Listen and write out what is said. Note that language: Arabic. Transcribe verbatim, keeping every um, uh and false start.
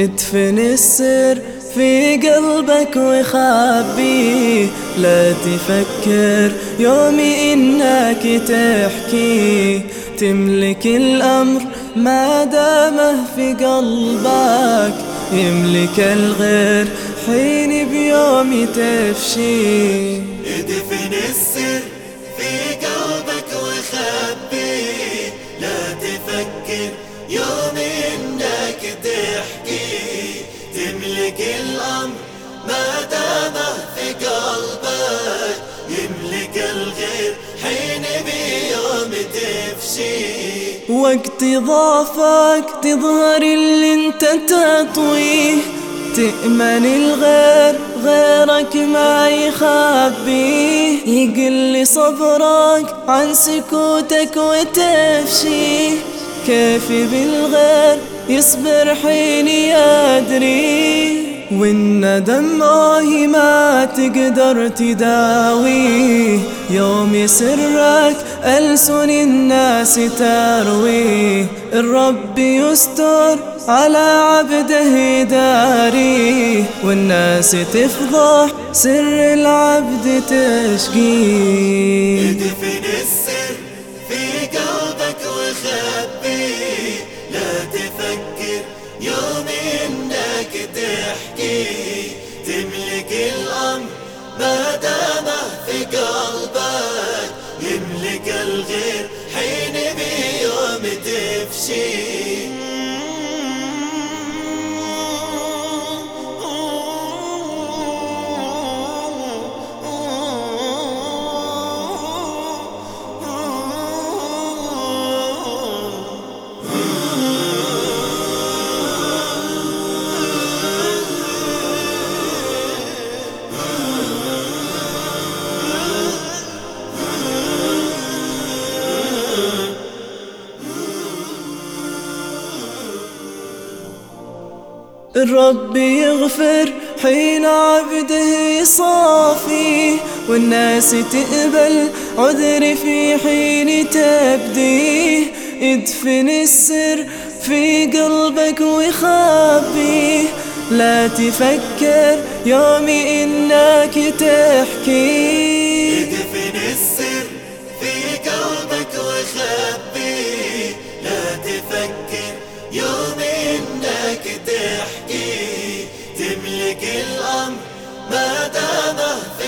ادفن السر في قلبك وخبيه، لا تفكر يومي إنك تحكيه، تملك الأمر ما دامه في قلبك، يملك الغير حين بيوم تفشيه. ادفن السر في قلبك وخبيه، لا تفكر يوم إنك تحكيه، تملك الأمر ما دامه في قلبك، يملك الغير حين بيوم تفشيه. وقت ضعفك تظهر اللي انت تطويه، تأمن الغير غيرك ما يخبيه، يقل صبرك عن سكوتك وتفشيه، كيف بالغير يصبر حين يدري، والندم آه ما تقدر تداويه، يوم سرك ألسن الناس ترويه، الرب يستر على عبده داريه، والناس تفضح سر العبد تشقيه. ادفن السر في قلبك وخبيه، لا تفكر يوم إنك تحكيه، تملك الأمر ما دامه في قلبك، يملك الغير حين بيوم تفشيه. الرب يغفر حين عبده يصافي، والناس تقبل عذر في حين تبديه، ادفن السر في قلبك وخبيه، لا تفكر يومي إنك تحكيه. ادفن السر في قلبك وخبيه، لا تفكر يومي إنك تحكيه، تملك الأمر ما دامه